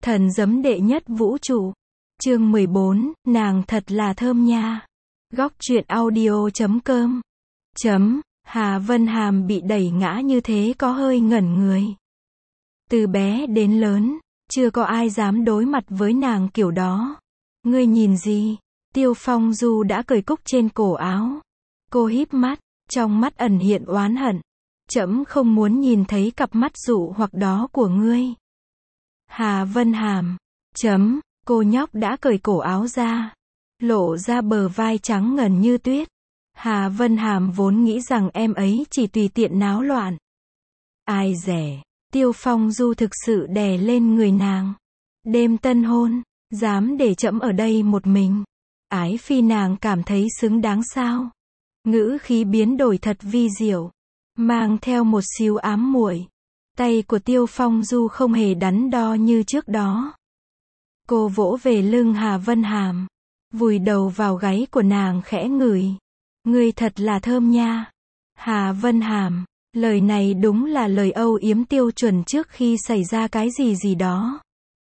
Thần giấm đệ nhất vũ trụ. Chương 14, nàng thật là thơm nha. Góc truyện audio.com. Hà Vân Hàm bị đẩy ngã như thế có hơi ngẩn người. Từ bé đến lớn, chưa có ai dám đối mặt với nàng kiểu đó. Ngươi nhìn gì? Tiêu Phong Du đã cởi cúc trên cổ áo. Cô híp mắt, trong mắt ẩn hiện oán hận. Trẫm không muốn nhìn thấy cặp mắt dụ hoặc đó của ngươi. Hà Vân Hàm. Cô nhóc đã cởi cổ áo ra, lộ ra bờ vai trắng ngần như tuyết. Hà Vân Hàm vốn nghĩ rằng em ấy chỉ tùy tiện náo loạn. Ai dè, Tiêu Phong Du thực sự đè lên người nàng. Đêm tân hôn, dám để trẫm ở đây một mình. Ái phi nàng cảm thấy xứng đáng sao? Ngữ khí biến đổi thật vi diệu, mang theo một xíu ám muội. Tay của Tiêu Phong Du không hề đắn đo như trước đó. Cô vỗ về lưng Hà Vân Hàm, vùi đầu vào gáy của nàng khẽ ngửi. Ngươi thật là thơm nha. Hà Vân Hàm, lời này đúng là lời âu yếm tiêu chuẩn trước khi xảy ra cái gì đó.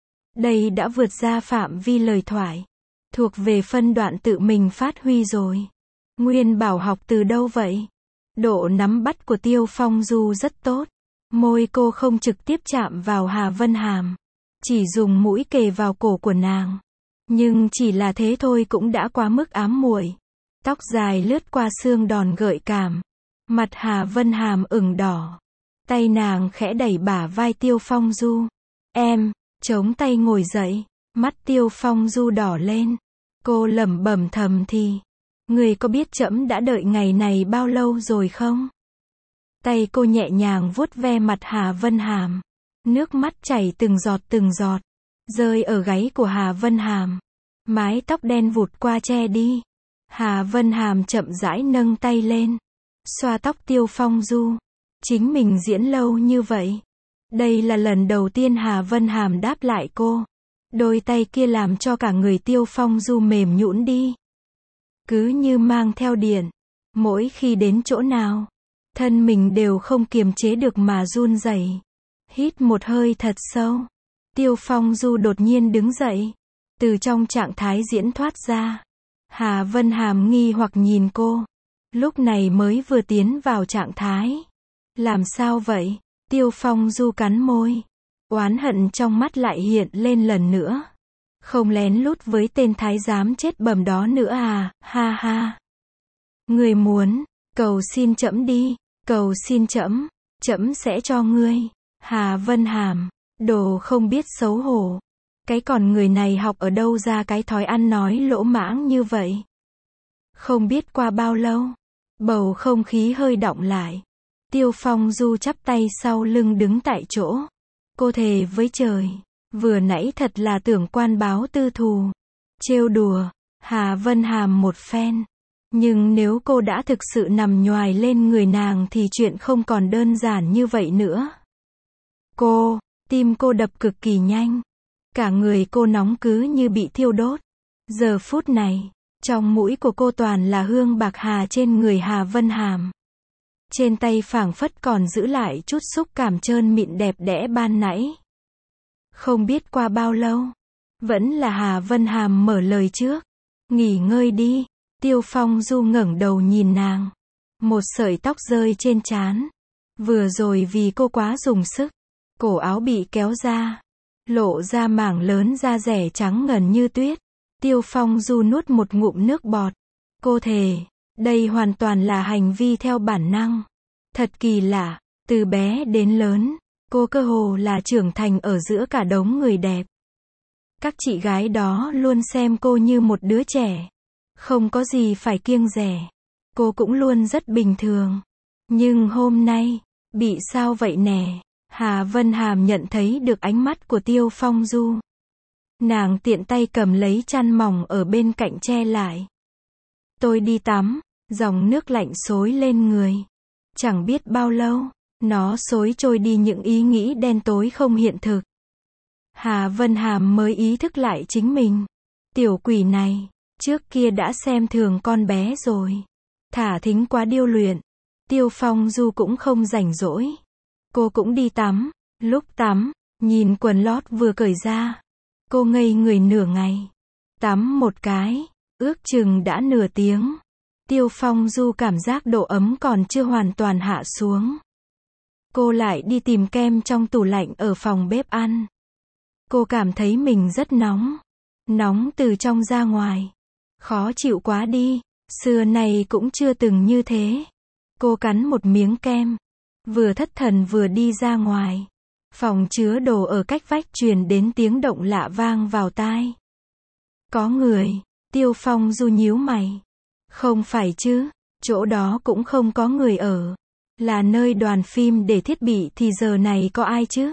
Đây đã vượt ra phạm vi lời thoại, thuộc về phân đoạn tự mình phát huy rồi. Nguyên Bảo học từ đâu vậy? Độ nắm bắt của Tiêu Phong Du rất tốt. Môi cô không trực tiếp chạm vào Hà Vân Hàm, chỉ dùng mũi kề vào cổ của nàng. Nhưng chỉ là thế thôi cũng đã quá mức ám muội. Tóc dài lướt qua xương đòn gợi cảm. Mặt Hà Vân Hàm ửng đỏ. Tay nàng khẽ đẩy bả vai Tiêu Phong Du. Em, chống tay ngồi dậy. Mắt Tiêu Phong Du đỏ lên. Cô lẩm bẩm thầm thì. Người có biết trẫm đã đợi ngày này bao lâu rồi không? Tay cô nhẹ nhàng vuốt ve mặt Hà Vân Hàm. Nước mắt chảy từng giọt, rơi ở gáy của Hà Vân Hàm. Mái tóc đen vụt qua che đi. Hà Vân Hàm chậm rãi nâng tay lên, xoa tóc Tiêu Phong Du. Chính mình diễn lâu như vậy. Đây là lần đầu tiên Hà Vân Hàm đáp lại cô. Đôi tay kia làm cho cả người Tiêu Phong Du mềm nhũn đi. Cứ như mang theo điện. Mỗi khi đến chỗ nào, thân mình đều không kiềm chế được mà run rẩy. Hít một hơi thật sâu. Tiêu Phong Du đột nhiên đứng dậy, từ trong trạng thái diễn thoát ra. Hà Vân Hàm nghi hoặc nhìn cô. Lúc này mới vừa tiến vào trạng thái. Làm sao vậy? Tiêu Phong Du cắn môi. Oán hận trong mắt lại hiện lên lần nữa. Không lén lút với tên thái giám chết bầm đó nữa à, ha ha. Người muốn, cầu xin trẫm đi, cầu xin trẫm, trẫm sẽ cho ngươi. Hà Vân Hàm, đồ không biết xấu hổ. Cái còn người này học ở đâu ra cái thói ăn nói lỗ mãng như vậy? Không biết qua bao lâu, bầu không khí hơi đọng lại. Tiêu Phong Du chắp tay sau lưng đứng tại chỗ. Cô thề với trời, vừa nãy thật là tưởng quan báo tư thù. Trêu đùa Hà Vân Hàm một phen. Nhưng nếu cô đã thực sự nằm nhoài lên người nàng thì chuyện không còn đơn giản như vậy nữa. Tim cô đập cực kỳ nhanh. Cả người cô nóng cứ như bị thiêu đốt. Giờ phút này, trong mũi của cô toàn là hương bạc hà trên người Hà Vân Hàm. Trên tay phảng phất còn giữ lại chút xúc cảm trơn mịn đẹp đẽ ban nãy. Không biết qua bao lâu, vẫn là Hà Vân Hàm mở lời trước. Nghỉ ngơi đi. Tiêu Phong Du ngẩng đầu nhìn nàng. Một sợi tóc rơi trên trán. Vừa rồi vì cô quá dùng sức, cổ áo bị kéo ra, lộ ra mảng lớn da dẻ trắng ngần như tuyết. Tiêu Phong Du nuốt một ngụm nước bọt. Cô thề, đây hoàn toàn là hành vi theo bản năng. Thật kỳ lạ, từ bé đến lớn, cô cơ hồ là trưởng thành ở giữa cả đống người đẹp. Các chị gái đó luôn xem cô như một đứa trẻ. Không có gì phải kiêng dè. Cô cũng luôn rất bình thường. Nhưng hôm nay, bị sao vậy nè? Hà Vân Hàm nhận thấy được ánh mắt của Tiêu Phong Du. Nàng tiện tay cầm lấy chăn mỏng ở bên cạnh che lại. Tôi đi tắm, dòng nước lạnh xối lên người. Chẳng biết bao lâu, nó xối trôi đi những ý nghĩ đen tối không hiện thực. Hà Vân Hàm mới ý thức lại chính mình. Tiểu quỷ này, trước kia đã xem thường con bé rồi. Thả thính quá điêu luyện. Tiêu Phong Du cũng không rảnh rỗi. Cô cũng đi tắm. Lúc tắm, nhìn quần lót vừa cởi ra, Cô ngây người nửa ngày. Tắm một cái, ước chừng đã nửa tiếng. Tiêu Phong Du cảm giác độ ấm còn chưa hoàn toàn hạ xuống. Cô lại đi tìm kem trong tủ lạnh ở phòng bếp ăn. Cô cảm thấy mình rất nóng. Nóng từ trong ra ngoài. Khó chịu quá đi. Xưa này cũng chưa từng như thế. Cô cắn một miếng kem. Vừa thất thần vừa đi ra ngoài. Phòng chứa đồ ở cách vách truyền đến tiếng động lạ vang vào tai. Có người. Tiêu Phong Du nhíu mày. Không phải chứ, chỗ đó cũng không có người ở. Là nơi đoàn phim để thiết bị thì giờ này có ai chứ?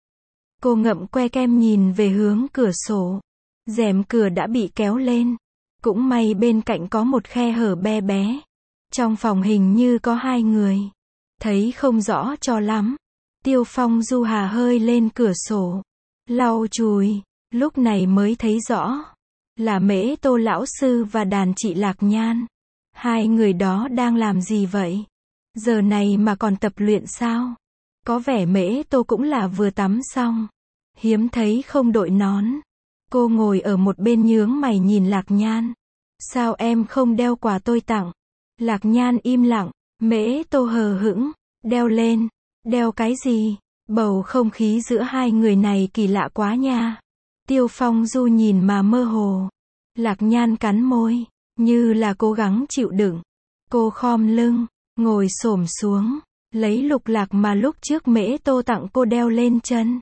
Cô ngậm que kem nhìn về hướng cửa sổ. Rèm cửa đã bị kéo lên. Cũng may bên cạnh có một khe hở be bé. Trong phòng hình như có 2 người. Thấy không rõ cho lắm. Tiêu Phong Du hà hơi lên cửa sổ. Lau chùi, lúc này mới thấy rõ. Là Mễ Tô lão sư và đàn chị Lạc Nhan. 2 người đó đang làm gì vậy? Giờ này mà còn tập luyện sao? Có vẻ Mễ Tô cũng là vừa tắm xong. Hiếm thấy không đội nón. Cô ngồi ở một bên nhướng mày nhìn Lạc Nhan. Sao em không đeo quà tôi tặng? Lạc Nhan im lặng. Mễ Tô hờ hững. Đeo lên. Đeo cái gì? Bầu không khí giữa 2 người này kỳ lạ quá nha. Tiêu Phong Du nhìn mà mơ hồ. Lạc Nhan cắn môi. Như là cố gắng chịu đựng. Cô khom lưng. Ngồi xổm xuống. Lấy lục lạc mà lúc trước Mễ Tô tặng cô đeo lên chân.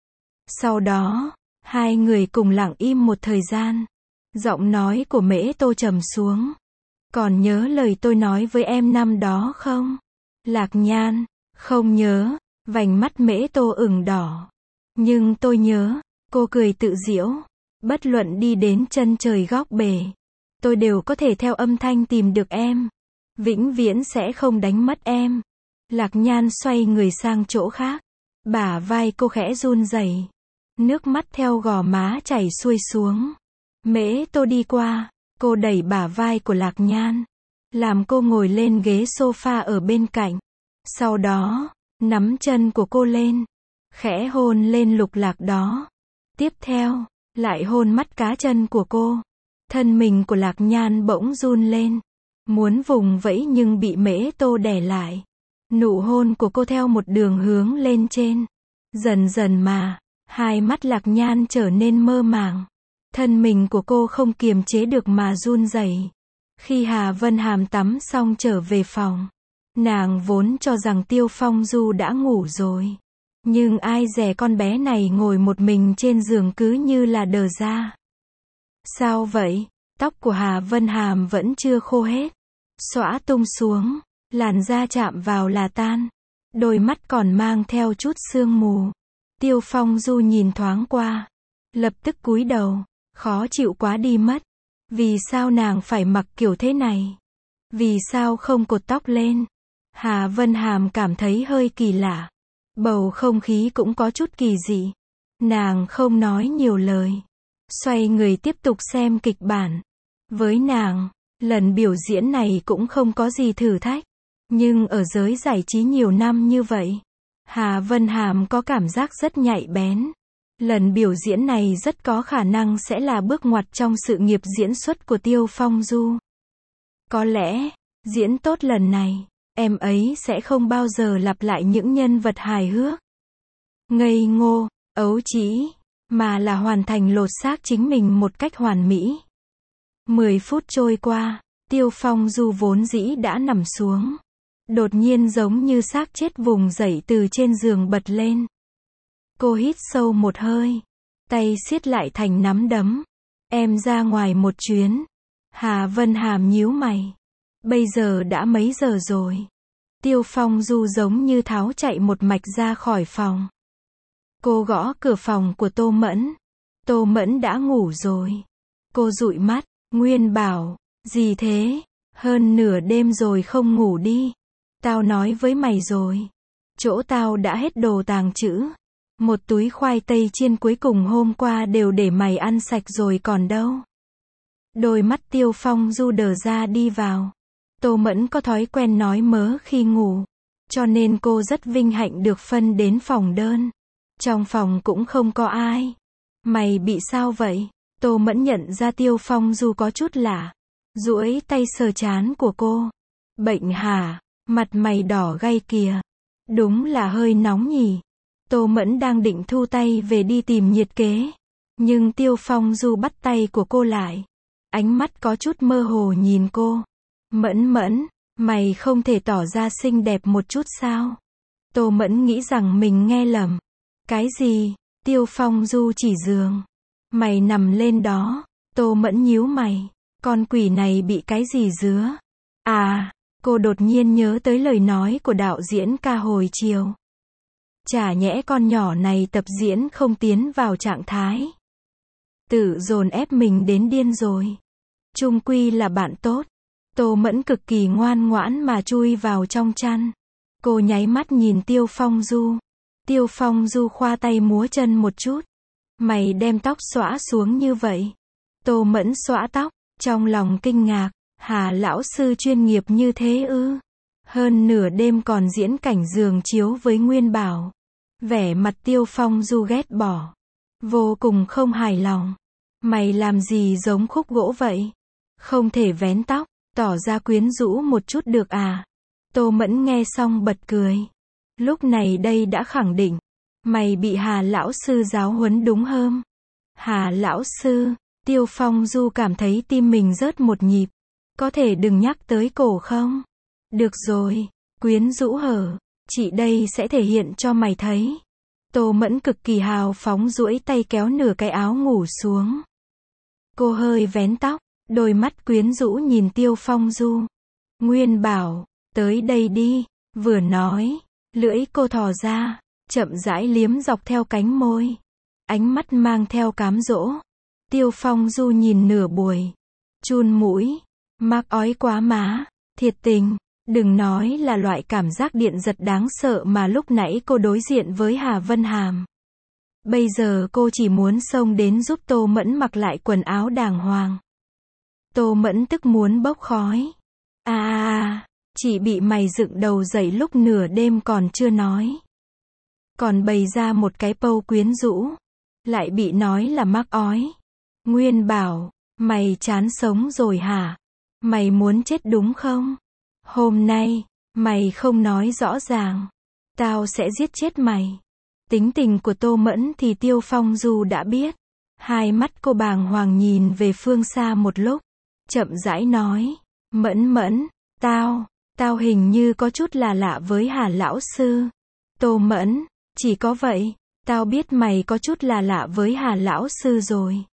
Sau đó, 2 người cùng lặng im một thời gian. Giọng nói của Mễ Tô trầm xuống. Còn nhớ lời tôi nói với em năm đó không? Lạc Nhan. Không nhớ. Vành mắt Mễ Tô ửng đỏ. Nhưng tôi nhớ. Cô cười tự giễu. Bất luận đi đến chân trời góc bể. Tôi đều có thể theo âm thanh tìm được em. Vĩnh viễn sẽ không đánh mất em. Lạc Nhan xoay người sang chỗ khác. Bả vai cô khẽ run rẩy. Nước mắt theo gò má chảy xuôi xuống. Mễ Tô đi qua. Cô đẩy bả vai của Lạc Nhan. Làm cô ngồi lên ghế sofa ở bên cạnh. Sau đó, nắm chân của cô lên. Khẽ hôn lên lục lạc đó. Tiếp theo, lại hôn mắt cá chân của cô. Thân mình của Lạc Nhan bỗng run lên. Muốn vùng vẫy nhưng bị Mễ Tô đè lại. Nụ hôn của cô theo một đường hướng lên trên. Dần dần mà, 2 mắt Lạc Nhan trở nên mơ màng. Thân mình của cô không kiềm chế được mà run rẩy. Khi Hà Vân Hàm tắm xong trở về phòng. Nàng vốn cho rằng Tiêu Phong Du đã ngủ rồi. Nhưng ai dè con bé này ngồi một mình trên giường cứ như là đờ ra. Sao vậy? Tóc của Hà Vân Hàm vẫn chưa khô hết. Xõa tung xuống. Làn da chạm vào là tan. Đôi mắt còn mang theo chút sương mù. Tiêu Phong Du nhìn thoáng qua. Lập tức cúi đầu. Khó chịu quá đi mất. Vì sao nàng phải mặc kiểu thế này? Vì sao không cột tóc lên? Hà Vân Hàm cảm thấy hơi kỳ lạ. Bầu không khí cũng có chút kỳ dị. Nàng không nói nhiều lời. Xoay người tiếp tục xem kịch bản. Với nàng, lần biểu diễn này cũng không có gì thử thách. Nhưng ở giới giải trí nhiều năm như vậy, Hà Vân Hàm có cảm giác rất nhạy bén. Lần biểu diễn này rất có khả năng sẽ là bước ngoặt trong sự nghiệp diễn xuất của Tiêu Phong Du. Có lẽ, diễn tốt lần này, em ấy sẽ không bao giờ lặp lại những nhân vật hài hước, ngây ngô, ấu trĩ, mà là hoàn thành lột xác chính mình một cách hoàn mỹ. 10 phút trôi qua, Tiêu Phong Du vốn dĩ đã nằm xuống. Đột nhiên giống như xác chết vùng dậy từ trên giường bật lên. Cô hít sâu một hơi. Tay siết lại thành nắm đấm. Em ra ngoài một chuyến. Hà Vân Hàm nhíu mày. Bây giờ đã mấy giờ rồi? Tiêu Phong Du giống như tháo chạy một mạch ra khỏi phòng. Cô gõ cửa phòng của Tô Mẫn. Tô Mẫn đã ngủ rồi. Cô dụi mắt. Nguyên bảo. Gì thế? Hơn nửa đêm rồi không ngủ đi. Tao nói với mày rồi. Chỗ tao đã hết đồ tàng trữ. Một túi khoai tây chiên cuối cùng hôm qua đều để mày ăn sạch rồi còn đâu. Đôi mắt Tiêu Phong Du đờ ra đi vào. Tô Mẫn có thói quen nói mớ khi ngủ. Cho nên cô rất vinh hạnh được phân đến phòng đơn. Trong phòng cũng không có ai. Mày bị sao vậy? Tô Mẫn nhận ra Tiêu Phong Du có chút lạ. Duỗi tay sờ trán của cô. Bệnh hả? Mặt mày đỏ gay kìa. Đúng là hơi nóng nhỉ. Tô Mẫn đang định thu tay về đi tìm nhiệt kế. Nhưng Tiêu Phong Du bắt tay của cô lại. Ánh mắt có chút mơ hồ nhìn cô. Mẫn, mày không thể tỏ ra xinh đẹp một chút sao? Tô Mẫn nghĩ rằng mình nghe lầm. Cái gì? Tiêu Phong Du chỉ giường. Mày nằm lên đó. Tô Mẫn nhíu mày. Con quỷ này bị cái gì dứa? À, cô đột nhiên nhớ tới lời nói của đạo diễn ca hồi chiều. Chả nhẽ con nhỏ này tập diễn không tiến vào trạng thái. Tự dồn ép mình đến điên rồi. Chung quy là bạn tốt. Tô Mẫn cực kỳ ngoan ngoãn mà chui vào trong chăn. Cô nháy mắt nhìn Tiêu Phong Du. Tiêu Phong Du khoa tay múa chân một chút. Mày đem tóc xõa xuống như vậy. Tô Mẫn xõa tóc, trong lòng kinh ngạc. Hà lão sư chuyên nghiệp như thế ư? Hơn nửa đêm còn diễn cảnh giường chiếu với Nguyên Bảo. Vẻ mặt Tiêu Phong Du ghét bỏ. Vô cùng không hài lòng. Mày làm gì giống khúc gỗ vậy? Không thể vén tóc, tỏ ra quyến rũ một chút được à? Tô Mẫn nghe xong bật cười. Lúc này đây đã khẳng định. Mày bị Hà lão sư giáo huấn đúng không? Hà lão sư, Tiêu Phong Du cảm thấy tim mình rớt một nhịp. Có thể đừng nhắc tới cổ không? Được rồi, quyến rũ hở, chị đây sẽ thể hiện cho mày thấy. Tô Mẫn cực kỳ hào phóng duỗi tay kéo nửa cái áo ngủ xuống. Cô hơi vén tóc, đôi mắt quyến rũ nhìn Tiêu Phong Du. Nguyên Bảo, tới đây đi, vừa nói, lưỡi cô thò ra, chậm rãi liếm dọc theo cánh môi. Ánh mắt mang theo cám dỗ. Tiêu Phong Du nhìn nửa buổi, chun mũi, mắc ói quá má, thiệt tình, đừng nói là loại cảm giác điện giật đáng sợ mà lúc nãy cô đối diện với Hà Vân Hàm. Bây giờ cô chỉ muốn xông đến giúp Tô Mẫn mặc lại quần áo đàng hoàng. Tô Mẫn tức muốn bốc khói. Chị bị mày dựng đầu dậy lúc nửa đêm còn chưa nói. Còn bày ra một cái pâu quyến rũ. Lại bị nói là mắc ói. Nguyên Bảo, mày chán sống rồi hả? Mày muốn chết đúng không? Hôm nay, mày không nói rõ ràng. Tao sẽ giết chết mày. Tính tình của Tô Mẫn thì Tiêu Phong Du đã biết. Hai mắt cô bàng hoàng nhìn về phương xa một lúc. Chậm rãi nói. Mẫn, tao hình như có chút là lạ với Hà lão sư. Tô Mẫn, chỉ có vậy, tao biết mày có chút là lạ với Hà lão sư rồi.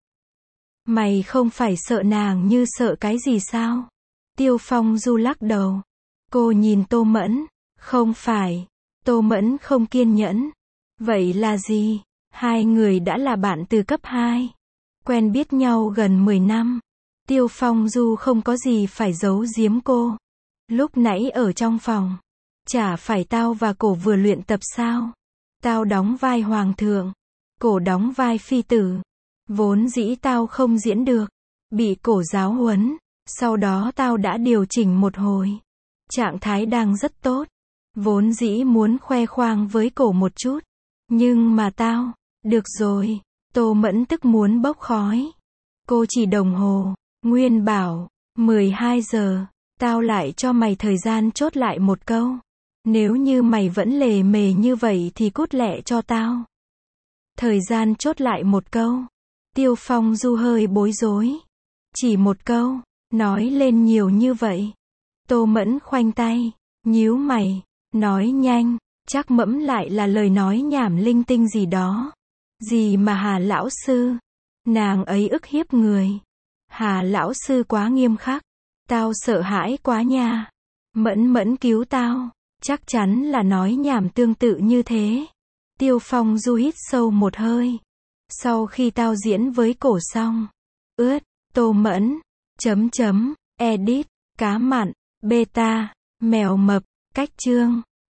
Mày không phải sợ nàng như sợ cái gì sao? Tiêu Phong Du lắc đầu. Cô nhìn Tô Mẫn. Không phải. Tô Mẫn không kiên nhẫn. Vậy là gì? Hai người đã là bạn từ cấp 2. Quen biết nhau gần 10 năm. Tiêu Phong Du không có gì phải giấu giếm cô. Lúc nãy ở trong phòng. Chả phải tao và cổ vừa luyện tập sao? Tao đóng vai hoàng thượng. Cổ đóng vai phi tử. Vốn dĩ tao không diễn được. Bị cổ giáo huấn. Sau đó tao đã điều chỉnh một hồi. Trạng thái đang rất tốt. Vốn dĩ muốn khoe khoang với cổ một chút. Nhưng mà tao, được rồi. Tô Mẫn tức muốn bốc khói. Cô chỉ đồng hồ. Nguyên Bảo, 12 giờ. Tao lại cho mày thời gian chốt lại một câu. Nếu như mày vẫn lề mề như vậy thì cút lẹ cho tao. Thời gian chốt lại một câu. Tiêu Phong Du hơi bối rối. Chỉ một câu, nói lên nhiều như vậy. Tô Mẫn khoanh tay, nhíu mày, nói nhanh, chắc mẫm lại là lời nói nhảm linh tinh gì đó. Gì mà Hà lão sư, nàng ấy ức hiếp người. Hà lão sư quá nghiêm khắc, tao sợ hãi quá nha. Mẫn cứu tao, chắc chắn là nói nhảm tương tự như thế. Tiêu Phong Du hít sâu một hơi. Sau khi tao diễn với cổ xong, Tô Mẫn, edit, cá mặn, beta, mèo mập, cách chương.